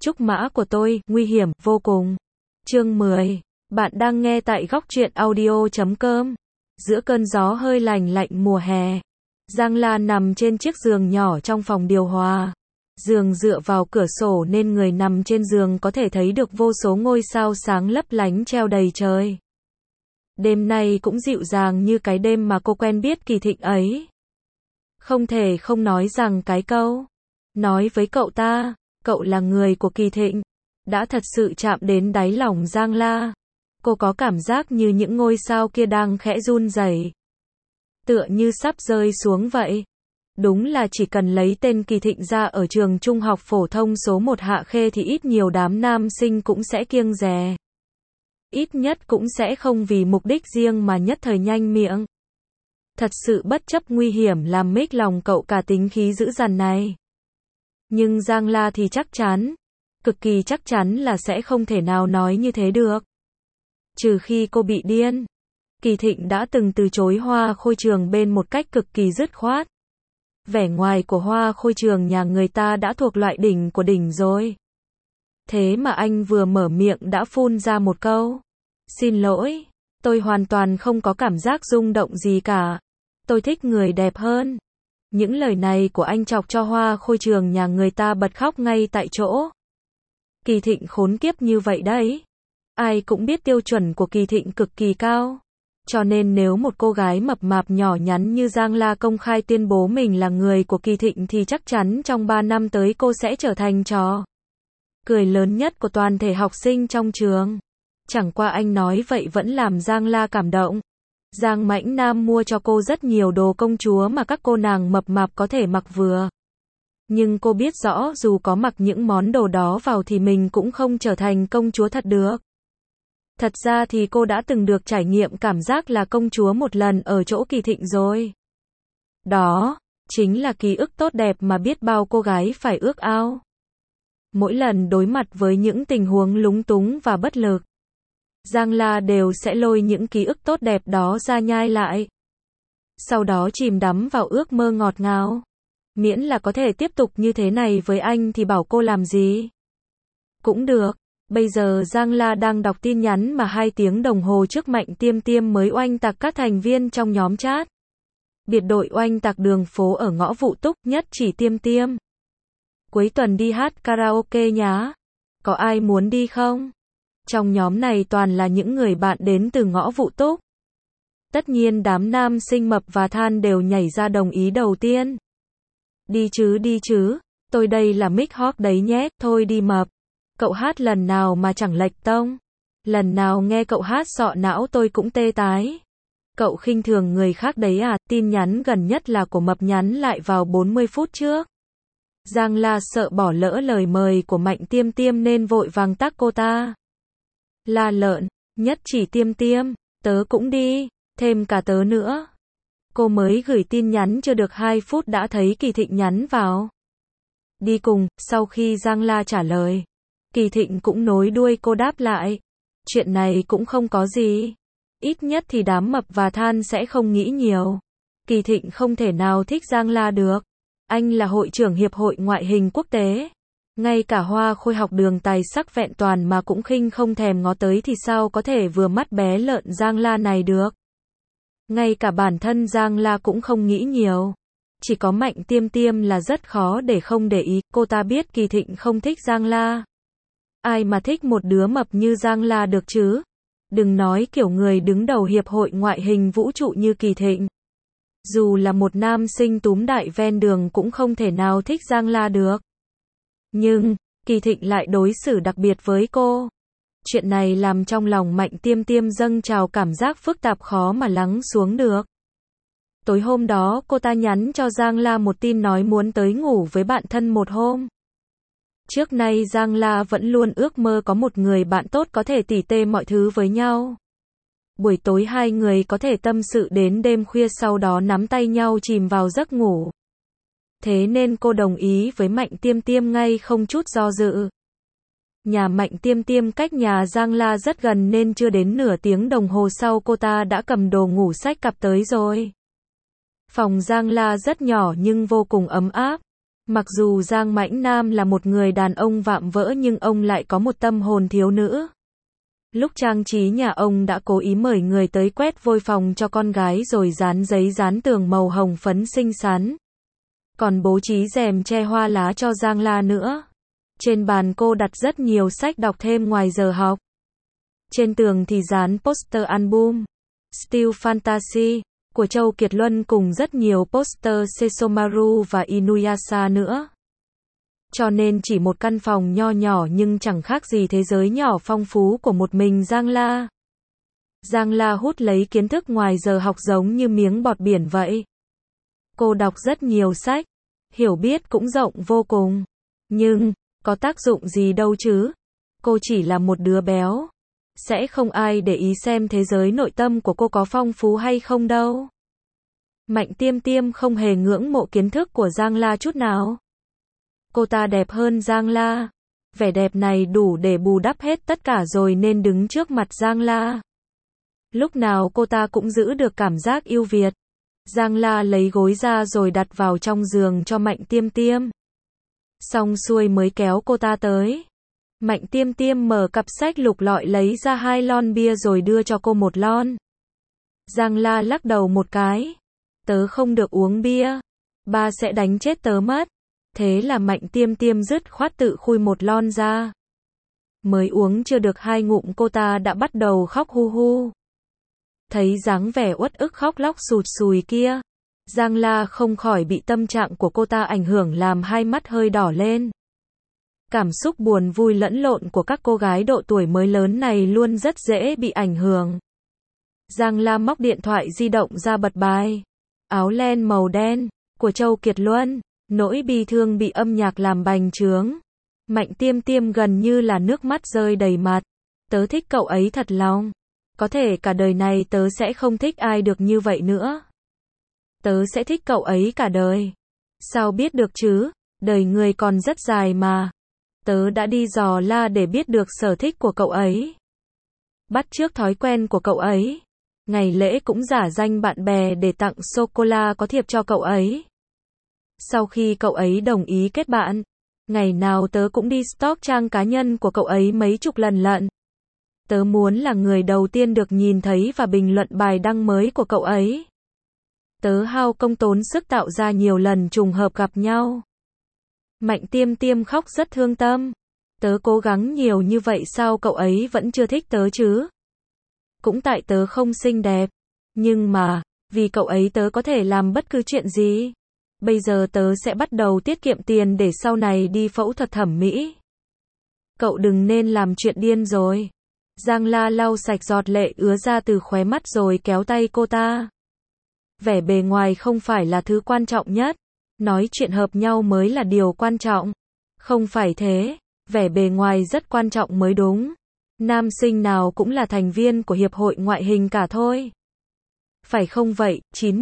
Trúc mã của tôi, nguy hiểm, vô cùng. Chương 10. Bạn đang nghe tại góc truyện audio.com. Giữa cơn gió hơi lạnh mùa hè, Giang La nằm trên chiếc giường nhỏ trong phòng điều hòa. Giường dựa vào cửa sổ nên người nằm trên giường có thể thấy được vô số ngôi sao sáng lấp lánh treo đầy trời. Đêm nay cũng dịu dàng như cái đêm mà cô quen biết Kỳ Thịnh ấy. Không thể không nói rằng cái câu nói với cậu ta, cậu là người của Kỳ Thịnh, đã thật sự chạm đến đáy lòng Giang La. Cô có cảm giác như những ngôi sao kia đang khẽ run rẩy, tựa như sắp rơi xuống vậy. Đúng là chỉ cần lấy tên Kỳ Thịnh ra ở trường trung học phổ thông số 1 Hạ Khê thì ít nhiều đám nam sinh cũng sẽ kiêng dè. Ít nhất cũng sẽ không vì mục đích riêng mà nhất thời nhanh miệng. Thật sự bất chấp nguy hiểm làm mếch lòng cậu cả tính khí dữ dằn này. Nhưng Giang La thì chắc chắn, cực kỳ chắc chắn là sẽ không thể nào nói như thế được. Trừ khi cô bị điên. Kỳ Thịnh đã từng từ chối Hoa Khôi Trường bên một cách cực kỳ dứt khoát. Vẻ ngoài của Hoa Khôi Trường nhà người ta đã thuộc loại đỉnh của đỉnh rồi. Thế mà anh vừa mở miệng đã phun ra một câu: "Xin lỗi, tôi hoàn toàn không có cảm giác rung động gì cả. Tôi thích người đẹp hơn." Những lời này của anh chọc cho Hoa Khôi Trường nhà người ta bật khóc ngay tại chỗ. Kỳ Thịnh khốn kiếp như vậy đấy. Ai cũng biết tiêu chuẩn của Kỳ Thịnh cực kỳ cao. Cho nên nếu một cô gái mập mạp nhỏ nhắn như Giang La công khai tuyên bố mình là người của Kỳ Thịnh thì chắc chắn trong 3 năm tới cô sẽ trở thành trò cười lớn nhất của toàn thể học sinh trong trường. Chẳng qua anh nói vậy vẫn làm Giang La cảm động. Giang Mãnh Nam mua cho cô rất nhiều đồ công chúa mà các cô nàng mập mạp có thể mặc vừa. Nhưng cô biết rõ dù có mặc những món đồ đó vào thì mình cũng không trở thành công chúa thật được. Thật ra thì cô đã từng được trải nghiệm cảm giác là công chúa một lần ở chỗ Kỳ Thịnh rồi. Đó chính là ký ức tốt đẹp mà biết bao cô gái phải ước ao. Mỗi lần đối mặt với những tình huống lúng túng và bất lực, Giang La đều sẽ lôi những ký ức tốt đẹp đó ra nhai lại. Sau đó chìm đắm vào ước mơ ngọt ngào. Miễn là có thể tiếp tục như thế này với anh thì bảo cô làm gì cũng được. Bây giờ Giang La đang đọc tin nhắn mà 2 tiếng đồng hồ trước Mạnh Tiêm Tiêm mới oanh tạc các thành viên trong nhóm chat. Biệt đội oanh tạc đường phố ở ngõ Vụ Túc, nhất chỉ Tiêm Tiêm. Cuối tuần đi hát karaoke nhá. Có ai muốn đi không? Trong nhóm này toàn là những người bạn đến từ ngõ Vụ Túc. Tất nhiên đám nam sinh mập và than đều nhảy ra đồng ý đầu tiên. Đi chứ, tôi đây là mic hawk đấy nhé, thôi đi mập. Cậu hát lần nào mà chẳng lệch tông. Lần nào nghe cậu hát sọ não tôi cũng tê tái. Cậu khinh thường người khác đấy à? Tin nhắn gần nhất là của mập nhắn lại vào 40 phút trước. Giang La sợ bỏ lỡ lời mời của Mạnh Tiêm Tiêm nên vội vàng tag cô ta. La lợn, nhất chỉ Tiêm Tiêm, tớ cũng đi, thêm cả tớ nữa. Cô mới gửi tin nhắn chưa được 2 phút đã thấy Kỳ Thịnh nhắn vào. Đi cùng. Sau khi Giang La trả lời, Kỳ Thịnh cũng nối đuôi cô đáp lại. Chuyện này cũng không có gì. Ít nhất thì đám mập và than sẽ không nghĩ nhiều. Kỳ Thịnh không thể nào thích Giang La được. Anh là hội trưởng Hiệp hội Ngoại hình Quốc tế. Ngay cả Hoa Khôi học đường tài sắc vẹn toàn mà cũng khinh không thèm ngó tới thì sao có thể vừa mắt bé lợn Giang La này được. Ngay cả bản thân Giang La cũng không nghĩ nhiều. Chỉ có Mạnh Tiêm Tiêm là rất khó để không để ý. Cô ta biết Kỳ Thịnh không thích Giang La. Ai mà thích một đứa mập như Giang La được chứ? Đừng nói kiểu người đứng đầu Hiệp hội Ngoại hình vũ trụ như Kỳ Thịnh. Dù là một nam sinh túm đại ven đường cũng không thể nào thích Giang La được. Nhưng, Kỳ Thịnh lại đối xử đặc biệt với cô. Chuyện này làm trong lòng Mạnh Tiêm Tiêm dâng trào cảm giác phức tạp khó mà lắng xuống được. Tối hôm đó cô ta nhắn cho Giang La một tin nói muốn tới ngủ với bạn thân một hôm. Trước nay Giang La vẫn luôn ước mơ có một người bạn tốt có thể tỉ tê mọi thứ với nhau. Buổi tối hai người có thể tâm sự đến đêm khuya sau đó nắm tay nhau chìm vào giấc ngủ. Thế nên cô đồng ý với Mạnh Tiêm Tiêm ngay không chút do dự. Nhà Mạnh Tiêm Tiêm cách nhà Giang La rất gần nên chưa đến nửa tiếng đồng hồ sau cô ta đã cầm đồ ngủ xách cặp tới rồi. Phòng Giang La rất nhỏ nhưng vô cùng ấm áp. Mặc dù Giang Mãnh Nam là một người đàn ông vạm vỡ nhưng ông lại có một tâm hồn thiếu nữ. Lúc trang trí nhà ông đã cố ý mời người tới quét vôi phòng cho con gái rồi dán giấy dán tường màu hồng phấn xinh xắn. Còn bố trí rèm che hoa lá cho Giang La nữa. Trên bàn cô đặt rất nhiều sách đọc thêm ngoài giờ học. Trên tường thì dán poster album Steel Fantasy của Châu Kiệt Luân cùng rất nhiều poster Sesomaru và Inuyasha nữa. Cho nên chỉ một căn phòng nho nhỏ nhưng chẳng khác gì thế giới nhỏ phong phú của một mình Giang La. Giang La hút lấy kiến thức ngoài giờ học giống như miếng bọt biển vậy. Cô đọc rất nhiều sách, hiểu biết cũng rộng vô cùng. Nhưng, có tác dụng gì đâu chứ? Cô chỉ là một đứa béo. Sẽ không ai để ý xem thế giới nội tâm của cô có phong phú hay không đâu. Mạnh Tiêm Tiêm không hề ngưỡng mộ kiến thức của Giang La chút nào. Cô ta đẹp hơn Giang La. Vẻ đẹp này đủ để bù đắp hết tất cả rồi nên đứng trước mặt Giang La. Lúc nào cô ta cũng giữ được cảm giác yêu Việt. Giang La lấy gối ra rồi đặt vào trong giường cho Mạnh Tiêm Tiêm. Xong xuôi mới kéo cô ta tới. Mạnh Tiêm Tiêm mở cặp sách lục lọi lấy ra 2 lon bia rồi đưa cho cô 1 lon. Giang La lắc đầu một cái. Tớ không được uống bia. Ba sẽ đánh chết tớ mất. Thế là Mạnh Tiêm Tiêm dứt khoát tự khui 1 lon ra. Mới uống chưa được 2 ngụm cô ta đã bắt đầu khóc hu hu. Thấy dáng vẻ uất ức khóc lóc sụt sùi kia, Giang La không khỏi bị tâm trạng của cô ta ảnh hưởng làm hai mắt hơi đỏ lên. Cảm xúc buồn vui lẫn lộn của các cô gái độ tuổi mới lớn này luôn rất dễ bị ảnh hưởng. Giang La móc điện thoại di động ra bật bài Áo len màu đen của Châu Kiệt Luân. Nỗi bi thương bị âm nhạc làm bành trướng. Mạnh Tiêm Tiêm gần như là nước mắt rơi đầy mặt. Tớ thích cậu ấy thật lòng. Có thể cả đời này tớ sẽ không thích ai được như vậy nữa. Tớ sẽ thích cậu ấy cả đời. Sao biết được chứ? Đời người còn rất dài mà. Tớ đã đi dò la để biết được sở thích của cậu ấy. Bắt chước thói quen của cậu ấy. Ngày lễ cũng giả danh bạn bè để tặng sô-cô-la có thiệp cho cậu ấy. Sau khi cậu ấy đồng ý kết bạn, ngày nào tớ cũng đi stalk trang cá nhân của cậu ấy mấy chục lần lận. Tớ muốn là người đầu tiên được nhìn thấy và bình luận bài đăng mới của cậu ấy. Tớ hao công tốn sức tạo ra nhiều lần trùng hợp gặp nhau. Mạnh Tiêm Tiêm khóc rất thương tâm. Tớ cố gắng nhiều như vậy sao cậu ấy vẫn chưa thích tớ chứ? Cũng tại tớ không xinh đẹp. Nhưng mà, vì cậu ấy tớ có thể làm bất cứ chuyện gì. Bây giờ tớ sẽ bắt đầu tiết kiệm tiền để sau này đi phẫu thuật thẩm mỹ. Cậu đừng nên làm chuyện điên rồi. Giang La lau sạch giọt lệ ứa ra từ khóe mắt rồi kéo tay cô ta. Vẻ bề ngoài không phải là thứ quan trọng nhất. Nói chuyện hợp nhau mới là điều quan trọng. Không phải thế, vẻ bề ngoài rất quan trọng mới đúng. Nam sinh nào cũng là thành viên của hiệp hội ngoại hình cả thôi. Phải không vậy,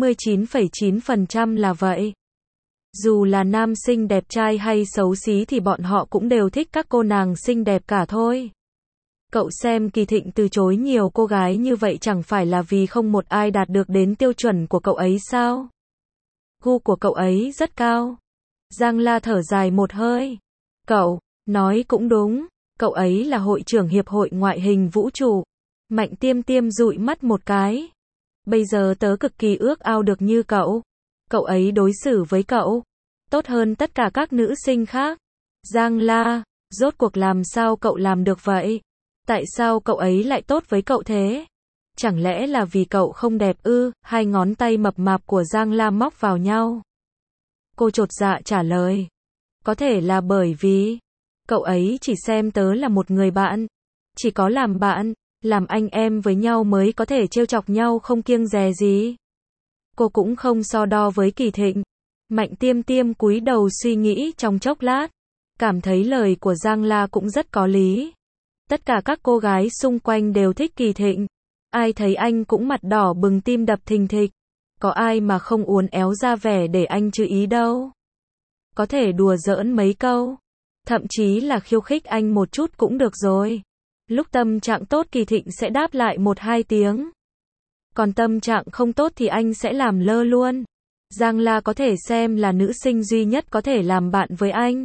99,9% là vậy. Dù là nam sinh đẹp trai hay xấu xí thì bọn họ cũng đều thích các cô nàng xinh đẹp cả thôi. Cậu xem Kỳ Thịnh từ chối nhiều cô gái như vậy chẳng phải là vì không một ai đạt được đến tiêu chuẩn của cậu ấy sao? Gu của cậu ấy rất cao. Giang La thở dài một hơi. Cậu, nói cũng đúng, cậu ấy là hội trưởng hiệp hội ngoại hình vũ trụ. Mạnh Tiêm Tiêm dụi mắt một cái. Bây giờ tớ cực kỳ ước ao được như cậu. Cậu ấy đối xử với cậu tốt hơn tất cả các nữ sinh khác. Giang La, rốt cuộc làm sao cậu làm được vậy? Tại sao cậu ấy lại tốt với cậu thế? Chẳng lẽ là vì cậu không đẹp ư? Hai ngón tay mập mạp của Giang La móc vào nhau. Cô chột dạ trả lời. Có thể là bởi vì cậu ấy chỉ xem tớ là một người bạn. Chỉ có làm bạn, làm anh em với nhau mới có thể trêu chọc nhau không kiêng dè gì. Cô cũng không so đo với Kỳ Thịnh. Mạnh Tiêm Tiêm cúi đầu suy nghĩ trong chốc lát. Cảm thấy lời của Giang La cũng rất có lý. Tất cả các cô gái xung quanh đều thích Kỳ Thịnh. Ai thấy anh cũng mặt đỏ bừng tim đập thình thịch. Có ai mà không uốn éo ra vẻ để anh chú ý đâu. Có thể đùa giỡn mấy câu. Thậm chí là khiêu khích anh một chút cũng được rồi. Lúc tâm trạng tốt Kỳ Thịnh sẽ đáp lại 1-2 tiếng. Còn tâm trạng không tốt thì anh sẽ làm lơ luôn. Giang La có thể xem là nữ sinh duy nhất có thể làm bạn với anh.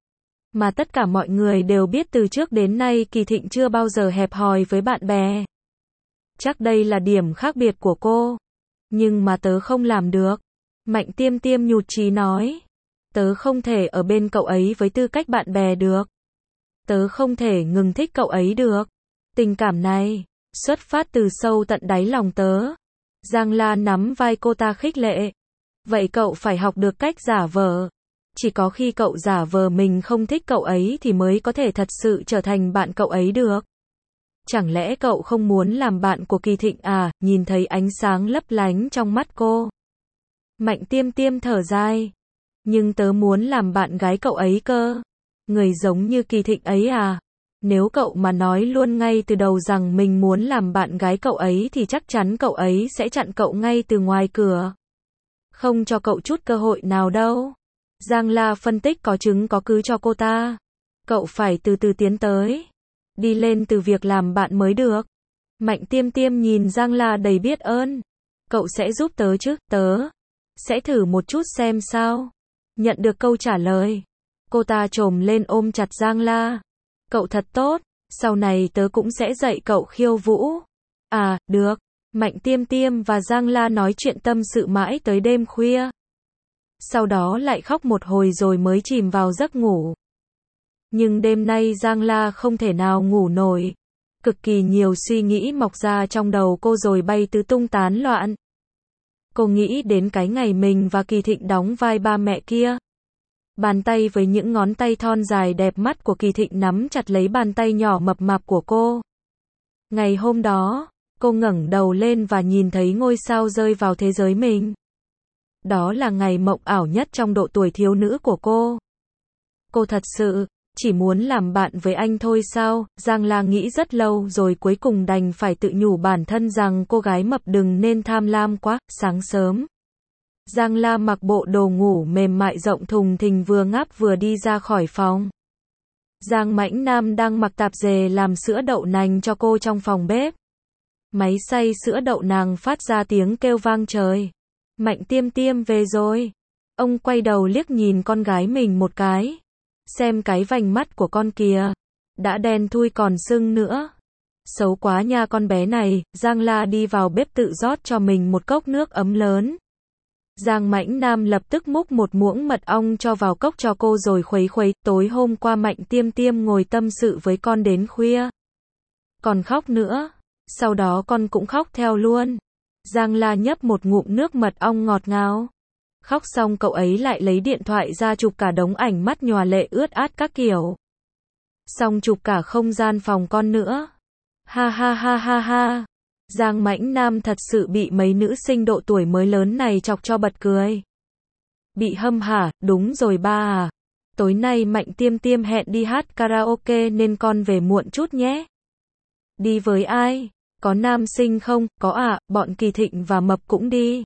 Mà tất cả mọi người đều biết từ trước đến nay Kỳ Thịnh chưa bao giờ hẹp hòi với bạn bè. Chắc đây là điểm khác biệt của cô. Nhưng mà tớ không làm được. Mạnh Tiêm Tiêm nhụt chí nói. Tớ không thể ở bên cậu ấy với tư cách bạn bè được. Tớ không thể ngừng thích cậu ấy được. Tình cảm này xuất phát từ sâu tận đáy lòng tớ. Giang La nắm vai cô ta khích lệ. Vậy cậu phải học được cách giả vờ. Chỉ có khi cậu giả vờ mình không thích cậu ấy thì mới có thể thật sự trở thành bạn cậu ấy được. Chẳng lẽ cậu không muốn làm bạn của Kỳ Thịnh à? Nhìn thấy ánh sáng lấp lánh trong mắt cô. Mạnh Tiêm Tiêm thở dài. Nhưng tớ muốn làm bạn gái cậu ấy cơ. Người giống như Kỳ Thịnh ấy à? Nếu cậu mà nói luôn ngay từ đầu rằng mình muốn làm bạn gái cậu ấy thì chắc chắn cậu ấy sẽ chặn cậu ngay từ ngoài cửa. Không cho cậu chút cơ hội nào đâu. Giang La phân tích có chứng có cứ cho cô ta. Cậu phải từ từ tiến tới. Đi lên từ việc làm bạn mới được. Mạnh Tiêm Tiêm nhìn Giang La đầy biết ơn. Cậu sẽ giúp tớ chứ? Tớ sẽ thử một chút xem sao. Nhận được câu trả lời. Cô ta chồm lên ôm chặt Giang La. Cậu thật tốt. Sau này tớ cũng sẽ dạy cậu khiêu vũ. À, được. Mạnh Tiêm Tiêm và Giang La nói chuyện tâm sự mãi tới đêm khuya. Sau đó lại khóc một hồi rồi mới chìm vào giấc ngủ. Nhưng đêm nay Giang La không thể nào ngủ nổi. Cực kỳ nhiều suy nghĩ mọc ra trong đầu cô rồi bay tứ tung tán loạn. Cô nghĩ đến cái ngày mình và Kỳ Thịnh đóng vai ba mẹ kia. Bàn tay với những ngón tay thon dài đẹp mắt của Kỳ Thịnh nắm chặt lấy bàn tay nhỏ mập mạp của cô. Ngày hôm đó, cô ngẩng đầu lên và nhìn thấy ngôi sao rơi vào thế giới mình. Đó là ngày mộng ảo nhất trong độ tuổi thiếu nữ của cô. Cô thật sự chỉ muốn làm bạn với anh thôi sao? Giang La nghĩ rất lâu rồi cuối cùng đành phải tự nhủ bản thân rằng cô gái mập đừng nên tham lam quá. Sáng sớm, Giang La mặc bộ đồ ngủ mềm mại rộng thùng thình vừa ngáp vừa đi ra khỏi phòng. Giang Mãnh Nam đang mặc tạp dề làm sữa đậu nành cho cô trong phòng bếp. Máy xay sữa đậu nành phát ra tiếng kêu vang trời. Mạnh Tiêm Tiêm về rồi. Ông quay đầu liếc nhìn con gái mình một cái. Xem cái vành mắt của con kìa. Đã đen thui còn sưng nữa. Xấu quá nha con bé này. Giang La đi vào bếp tự rót cho mình một cốc nước ấm lớn. Giang Mãnh Nam lập tức múc một muỗng mật ong cho vào cốc cho cô rồi khuấy khuấy. Tối hôm qua Mạnh Tiêm Tiêm ngồi tâm sự với con đến khuya. Còn khóc nữa. Sau đó con cũng khóc theo luôn. Giang La nhấp một ngụm nước mật ong ngọt ngào. Khóc xong cậu ấy lại lấy điện thoại ra chụp cả đống ảnh mắt nhòa lệ ướt át các kiểu. Xong chụp cả không gian phòng con nữa. Ha ha ha ha ha. Giang Mãnh Nam thật sự bị mấy nữ sinh độ tuổi mới lớn này chọc cho bật cười. Bị hâm hả? Đúng rồi ba à. Tối nay Mạnh Tiêm Tiêm hẹn đi hát karaoke nên con về muộn chút nhé. Đi với ai? Có nam sinh không? Có ạ, bọn Kỳ Thịnh và Mập cũng đi.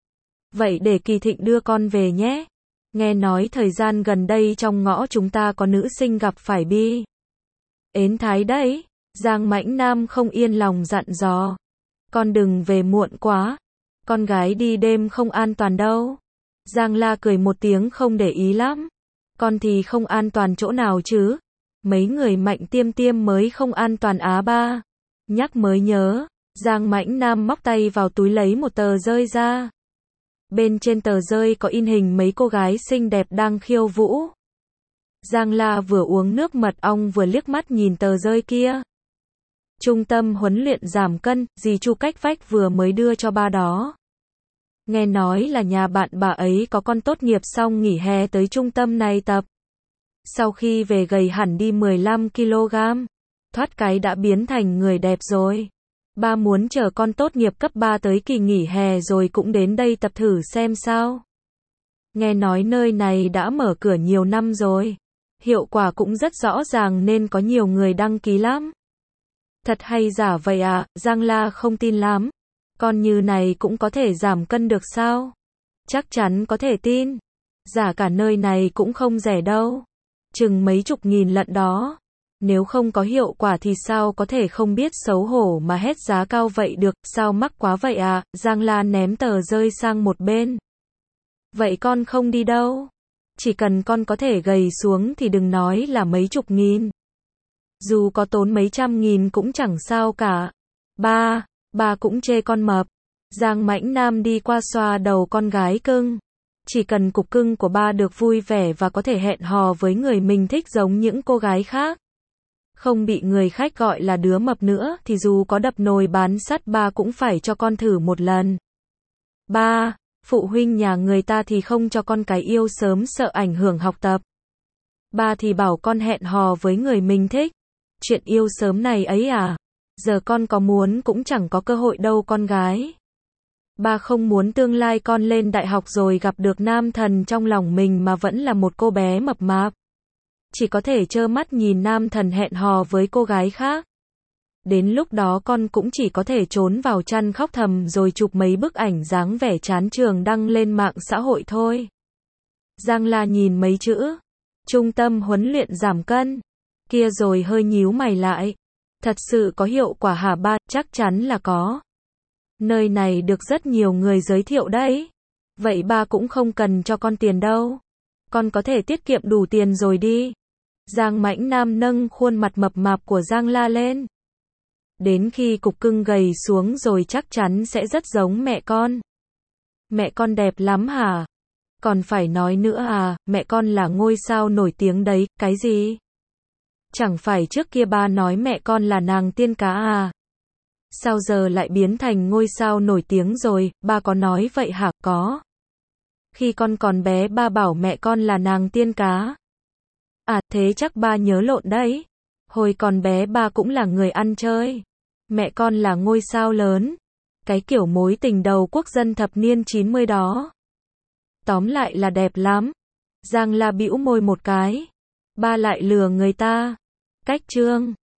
Vậy để Kỳ Thịnh đưa con về nhé. Nghe nói thời gian gần đây trong ngõ chúng ta có nữ sinh gặp phải bi. Ến thái đấy. Giang Mãnh Nam không yên lòng dặn dò. Con đừng về muộn quá. Con gái đi đêm không an toàn đâu. Giang La cười một tiếng không để ý lắm. Con thì không an toàn chỗ nào chứ? Mấy người Mạnh Tiêm Tiêm mới không an toàn á ba. Nhắc mới nhớ. Giang Mãnh Nam móc tay vào túi lấy một tờ rơi ra. Bên trên tờ rơi có in hình mấy cô gái xinh đẹp đang khiêu vũ. Giang La vừa uống nước mật ong vừa liếc mắt nhìn tờ rơi kia. Trung tâm huấn luyện giảm cân, dì Chu cách vách vừa mới đưa cho ba đó. Nghe nói là nhà bạn bà ấy có con tốt nghiệp xong nghỉ hè tới trung tâm này tập. Sau khi về gầy hẳn đi 15 kg. Thoát cái đã biến thành người đẹp rồi. Ba muốn chờ con tốt nghiệp cấp 3 tới kỳ nghỉ hè rồi cũng đến đây tập thử xem sao. Nghe nói nơi này đã mở cửa nhiều năm rồi. Hiệu quả cũng rất rõ ràng nên có nhiều người đăng ký lắm. Thật hay giả vậy à? Giang La không tin lắm. Con như này cũng có thể giảm cân được sao? Chắc chắn có thể tin. Giả cả nơi này cũng không rẻ đâu. Chừng mấy chục nghìn lận đó. Nếu không có hiệu quả thì sao có thể không biết xấu hổ mà hét giá cao vậy được, sao mắc quá vậy à? Giang La ném tờ rơi sang một bên. Vậy con không đi đâu. Chỉ cần con có thể gầy xuống thì đừng nói là mấy chục nghìn. Dù có tốn mấy trăm nghìn cũng chẳng sao cả. Ba cũng chê con mập. Giang Mãnh Nam đi qua xoa đầu con gái cưng. Chỉ cần cục cưng của ba được vui vẻ và có thể hẹn hò với người mình thích giống những cô gái khác, không bị người khách gọi là đứa mập nữa, thì dù có đập nồi bán sắt ba cũng phải cho con thử một lần. Phụ huynh nhà người ta thì không cho con cái yêu sớm sợ ảnh hưởng học tập. Ba thì bảo con hẹn hò với người mình thích. Chuyện yêu sớm này ấy à? Giờ con có muốn cũng chẳng có cơ hội đâu con gái. Ba không muốn tương lai con lên đại học rồi gặp được nam thần trong lòng mình mà vẫn là một cô bé mập mạp. Chỉ có thể trơ mắt nhìn nam thần hẹn hò với cô gái khác. Đến lúc đó con cũng chỉ có thể trốn vào chăn khóc thầm rồi chụp mấy bức ảnh dáng vẻ chán trường đăng lên mạng xã hội thôi. Giang La nhìn mấy chữ trung tâm huấn luyện giảm cân kia rồi hơi nhíu mày lại. Thật sự có hiệu quả hả ba? Chắc chắn là có. Nơi này được rất nhiều người giới thiệu đấy. Vậy ba cũng không cần cho con tiền đâu. Con có thể tiết kiệm đủ tiền rồi đi. Giang Mãnh Nam nâng khuôn mặt mập mạp của Giang La lên. Đến khi cục cưng gầy xuống rồi chắc chắn sẽ rất giống mẹ con. Mẹ con đẹp lắm hả? Còn phải nói nữa à, mẹ con là ngôi sao nổi tiếng đấy, cái gì? Chẳng phải trước kia ba nói mẹ con là nàng tiên cá à? Sao giờ lại biến thành ngôi sao nổi tiếng rồi, ba có nói vậy hả? Có. Khi con còn bé ba bảo mẹ con là nàng tiên cá. À, thế chắc ba nhớ lộn đấy. Hồi còn bé ba cũng là người ăn chơi. Mẹ con là ngôi sao lớn. Cái kiểu mối tình đầu quốc dân thập niên 90 đó. Tóm lại là đẹp lắm. Giang La bĩu môi một cái. Ba lại lừa người ta. Cách chương